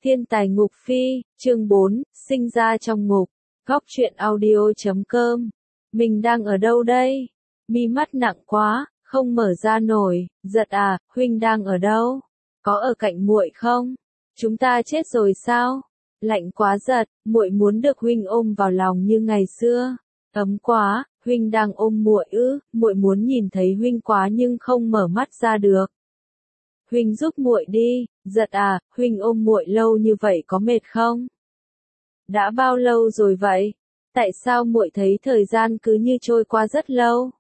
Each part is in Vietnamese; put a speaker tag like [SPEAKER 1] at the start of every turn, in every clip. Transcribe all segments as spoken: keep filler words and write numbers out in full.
[SPEAKER 1] Thiên tài ngục phi, chương bốn, sinh ra trong ngục. Góc truyện audio chấm com. Mình đang ở đâu đây? Mi mắt nặng quá, không mở ra nổi. Giật à, huynh đang ở đâu? Có ở cạnh muội không? Chúng ta chết rồi sao? Lạnh quá giật, muội muốn được huynh ôm vào lòng như ngày xưa. Ấm quá, huynh đang ôm muội ư? Muội muốn nhìn thấy huynh quá nhưng không mở mắt ra được. Huynh giúp muội đi. Giật à, huynh ôm muội lâu như vậy có mệt không? Đã bao lâu rồi vậy? Tại sao muội thấy thời gian cứ như trôi qua rất lâu?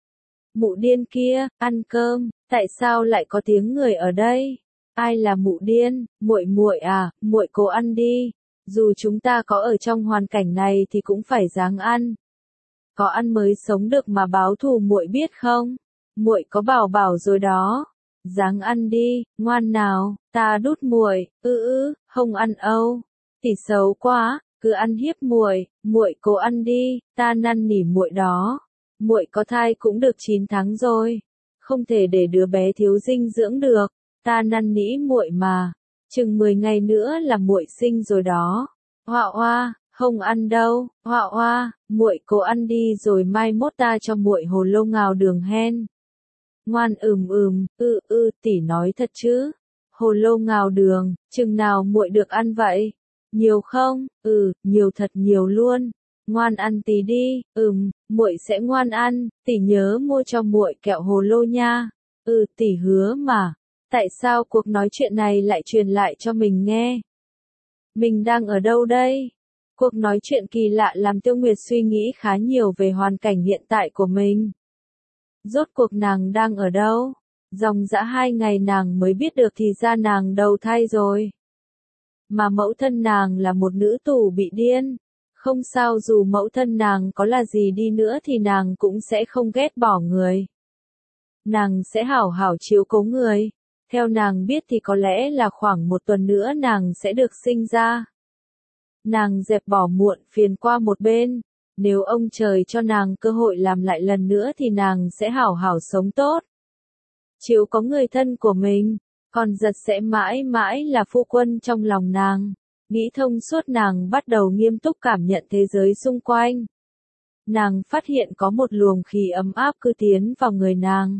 [SPEAKER 1] Mụ điên kia, ăn cơm, tại sao lại có tiếng người ở đây? Ai là mụ điên? Muội muội à, muội cố ăn đi. Dù chúng ta có ở trong hoàn cảnh này thì cũng phải ráng ăn. Có ăn mới sống được mà báo thù muội biết không? Muội có bảo bảo rồi đó. Ráng ăn đi, ngoan nào, ta đút muội, ư ư, không ăn âu. Tỷ xấu quá, cứ ăn hiếp muội, muội cố ăn đi, ta năn nỉ muội đó. Muội có thai cũng được chín tháng rồi, không thể để đứa bé thiếu dinh dưỡng được, ta năn nỉ muội mà. Chừng mười ngày nữa là muội sinh rồi đó. Hoa hoa, không ăn đâu, hoa hoa, muội cố ăn đi rồi mai mốt ta cho muội hồ lô ngào đường hen. Ngoan ừm ừm, ư ư, tỷ nói thật chứ? Hồ lô ngào đường, chừng nào muội được ăn vậy? Nhiều không? Ừ, nhiều thật nhiều luôn. Ngoan ăn tí đi, ừm, muội sẽ ngoan ăn, tỷ nhớ mua cho muội kẹo hồ lô nha. Ừ, tỷ hứa mà. Tại sao cuộc nói chuyện này lại truyền lại cho mình nghe? Mình đang ở đâu đây? Cuộc nói chuyện kỳ lạ làm Tiêu Nguyệt suy nghĩ khá nhiều về hoàn cảnh hiện tại của mình. Rốt cuộc nàng đang ở đâu? Dòng dã hai ngày nàng mới biết được thì ra nàng đầu thai rồi. Mà mẫu thân nàng là một nữ tù bị điên. Không sao, dù mẫu thân nàng có là gì đi nữa thì nàng cũng sẽ không ghét bỏ người. Nàng sẽ hảo hảo chiếu cố người. Theo nàng biết thì có lẽ là khoảng một tuần nữa nàng sẽ được sinh ra. Nàng dẹp bỏ muộn phiền qua một bên. Nếu ông trời cho nàng cơ hội làm lại lần nữa thì nàng sẽ hảo hảo sống tốt. Chiếu có người thân của mình, còn giật sẽ mãi mãi là phu quân trong lòng nàng. Nghĩ thông suốt nàng bắt đầu nghiêm túc cảm nhận thế giới xung quanh. Nàng phát hiện có một luồng khí ấm áp cứ tiến vào người nàng.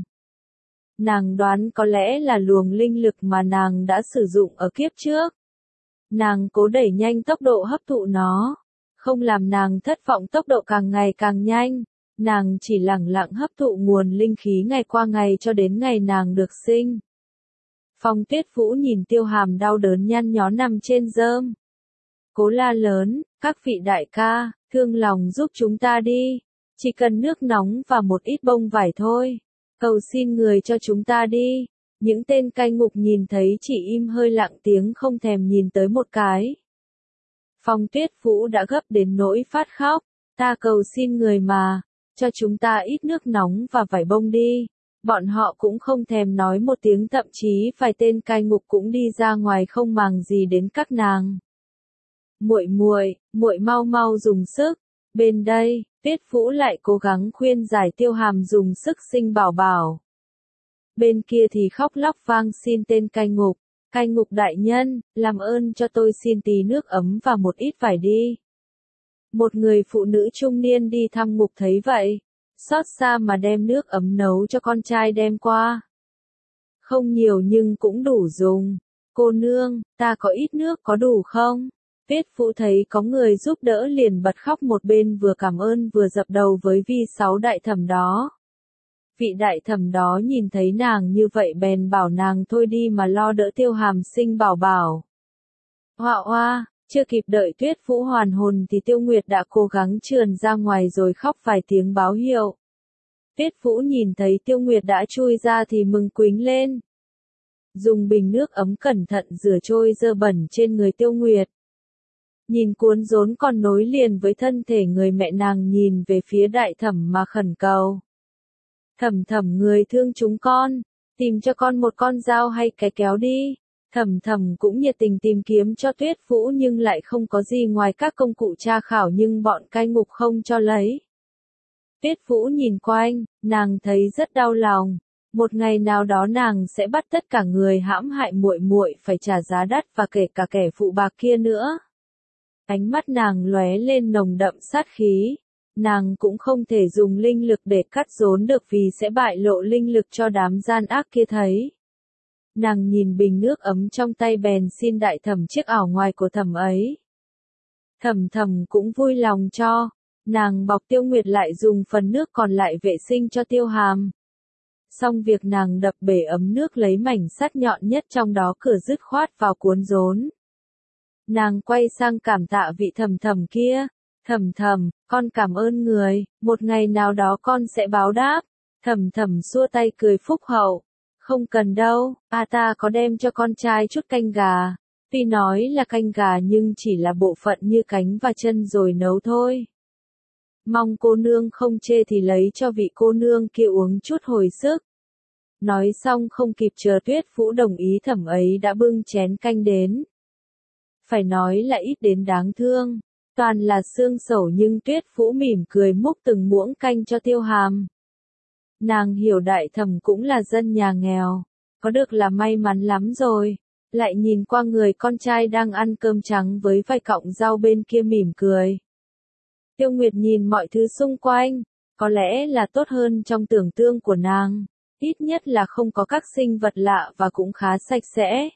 [SPEAKER 1] Nàng đoán có lẽ là luồng linh lực mà nàng đã sử dụng ở kiếp trước. Nàng cố đẩy nhanh tốc độ hấp thụ nó. Không làm nàng thất vọng, tốc độ càng ngày càng nhanh, nàng chỉ lẳng lặng hấp thụ nguồn linh khí ngày qua ngày cho đến ngày nàng được sinh. Phong Tuyết Vũ nhìn Tiêu Hàm đau đớn nhăn nhó nằm trên rơm. Cố la lớn, các vị đại ca, thương lòng giúp chúng ta đi, chỉ cần nước nóng và một ít bông vải thôi, cầu xin người cho chúng ta đi. Những tên cai ngục nhìn thấy chỉ im hơi lặng tiếng không thèm nhìn tới một cái. Phong Tuyết Vũ đã gấp đến nỗi phát khóc, ta cầu xin người mà, cho chúng ta ít nước nóng và vải bông đi. Bọn họ cũng không thèm nói một tiếng, thậm chí vài tên cai ngục cũng đi ra ngoài không màng gì đến các nàng. Muội muội, muội mau mau dùng sức. Bên đây, Tuyết Vũ lại cố gắng khuyên giải Tiêu Hàm dùng sức sinh bảo bảo. Bên kia thì khóc lóc vang xin tên cai ngục. Cai ngục đại nhân, làm ơn cho tôi xin tí nước ấm và một ít vải đi. Một người phụ nữ trung niên đi thăm ngục thấy vậy, xót xa mà đem nước ấm nấu cho con trai đem qua. Không nhiều nhưng cũng đủ dùng. Cô nương, ta có ít nước có đủ không? Tuyết Vũ thấy có người giúp đỡ liền bật khóc, một bên vừa cảm ơn vừa dập đầu với vi sáu đại thẩm đó. Vị đại thẩm đó nhìn thấy nàng như vậy bèn bảo nàng thôi đi mà lo đỡ Tiêu Hàm sinh bảo bảo. Hoa hoa, chưa kịp đợi Tuyết Vũ hoàn hồn thì Tiêu Nguyệt đã cố gắng trườn ra ngoài rồi khóc vài tiếng báo hiệu. Tuyết Vũ nhìn thấy Tiêu Nguyệt đã chui ra thì mừng quính lên. Dùng bình nước ấm cẩn thận rửa trôi dơ bẩn trên người Tiêu Nguyệt. Nhìn cuốn rốn còn nối liền với thân thể người mẹ, nàng nhìn về phía đại thẩm mà khẩn cầu. Thẩm thẩm, người thương chúng con, tìm cho con một con dao hay cái kéo đi. Thẩm thẩm cũng nhiệt tình tìm kiếm cho Tuyết Vũ nhưng lại không có gì ngoài các công cụ tra khảo, nhưng bọn cai ngục không cho lấy. Tuyết Vũ nhìn quanh, nàng thấy rất đau lòng. Một ngày nào đó nàng sẽ bắt tất cả người hãm hại muội muội phải trả giá đắt và kể cả kẻ phụ bạc kia nữa. Ánh mắt nàng lóe lên nồng đậm sát khí. Nàng cũng không thể dùng linh lực để cắt rốn được vì sẽ bại lộ linh lực cho đám gian ác kia thấy. Nàng nhìn bình nước ấm trong tay bèn xin đại thẩm chiếc ảo ngoài của thẩm ấy. Thẩm thẩm cũng vui lòng cho. Nàng bọc Tiêu Nguyệt lại dùng phần nước còn lại vệ sinh cho Tiêu Hàm. Xong việc nàng đập bể ấm nước lấy mảnh sắt nhọn nhất trong đó cửa dứt khoát vào cuốn rốn. Nàng quay sang cảm tạ vị thẩm thẩm kia. Thẩm thẩm, con cảm ơn người, một ngày nào đó con sẽ báo đáp. Thẩm thẩm xua tay cười phúc hậu. Không cần đâu, a ta có đem cho con trai chút canh gà. Tuy nói là canh gà nhưng chỉ là bộ phận như cánh và chân rồi nấu thôi. Mong cô nương không chê thì lấy cho vị cô nương kia uống chút hồi sức. Nói xong không kịp chờ Tuyết Phũ đồng ý thẩm ấy đã bưng chén canh đến. Phải nói là ít đến đáng thương. Toàn là xương sẩu nhưng Tuyết Phũ mỉm cười múc từng muỗng canh cho Tiêu Hàm. Nàng hiểu đại thẩm cũng là dân nhà nghèo. Có được là may mắn lắm rồi. Lại nhìn qua người con trai đang ăn cơm trắng với vài cọng rau bên kia mỉm cười. Tiêu Nguyệt nhìn mọi thứ xung quanh. Có lẽ là tốt hơn trong tưởng tượng của nàng. Ít nhất là không có các sinh vật lạ và cũng khá sạch sẽ.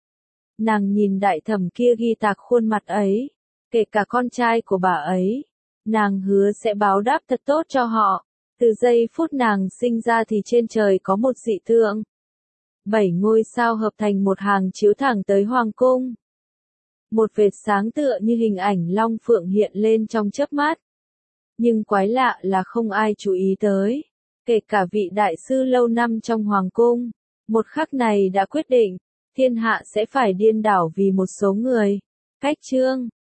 [SPEAKER 1] Nàng nhìn đại thẩm kia ghi tạc khuôn mặt ấy. Kể cả con trai của bà ấy. Nàng hứa sẽ báo đáp thật tốt cho họ. Từ giây phút nàng sinh ra thì trên trời có một dị tượng. Bảy ngôi sao hợp thành một hàng chiếu thẳng tới hoàng cung. Một vệt sáng tựa như hình ảnh long phượng hiện lên trong chớp mắt. Nhưng quái lạ là không ai chú ý tới. Kể cả vị đại sư lâu năm trong hoàng cung. Một khắc này đã quyết định. Thiên hạ sẽ phải điên đảo vì một số người. Cách chương